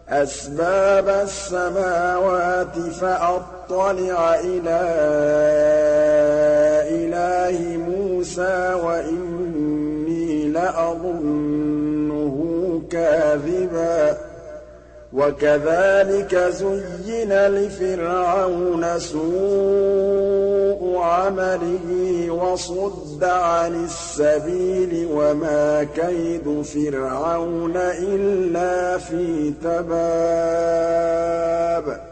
أسباب السماوات فأطلع إلى إله موسى وإني لأظنه كاذبا وكذلك زين لفرعون سوء عمله وصد عن السبيل وما كيد فرعون إلا في تباب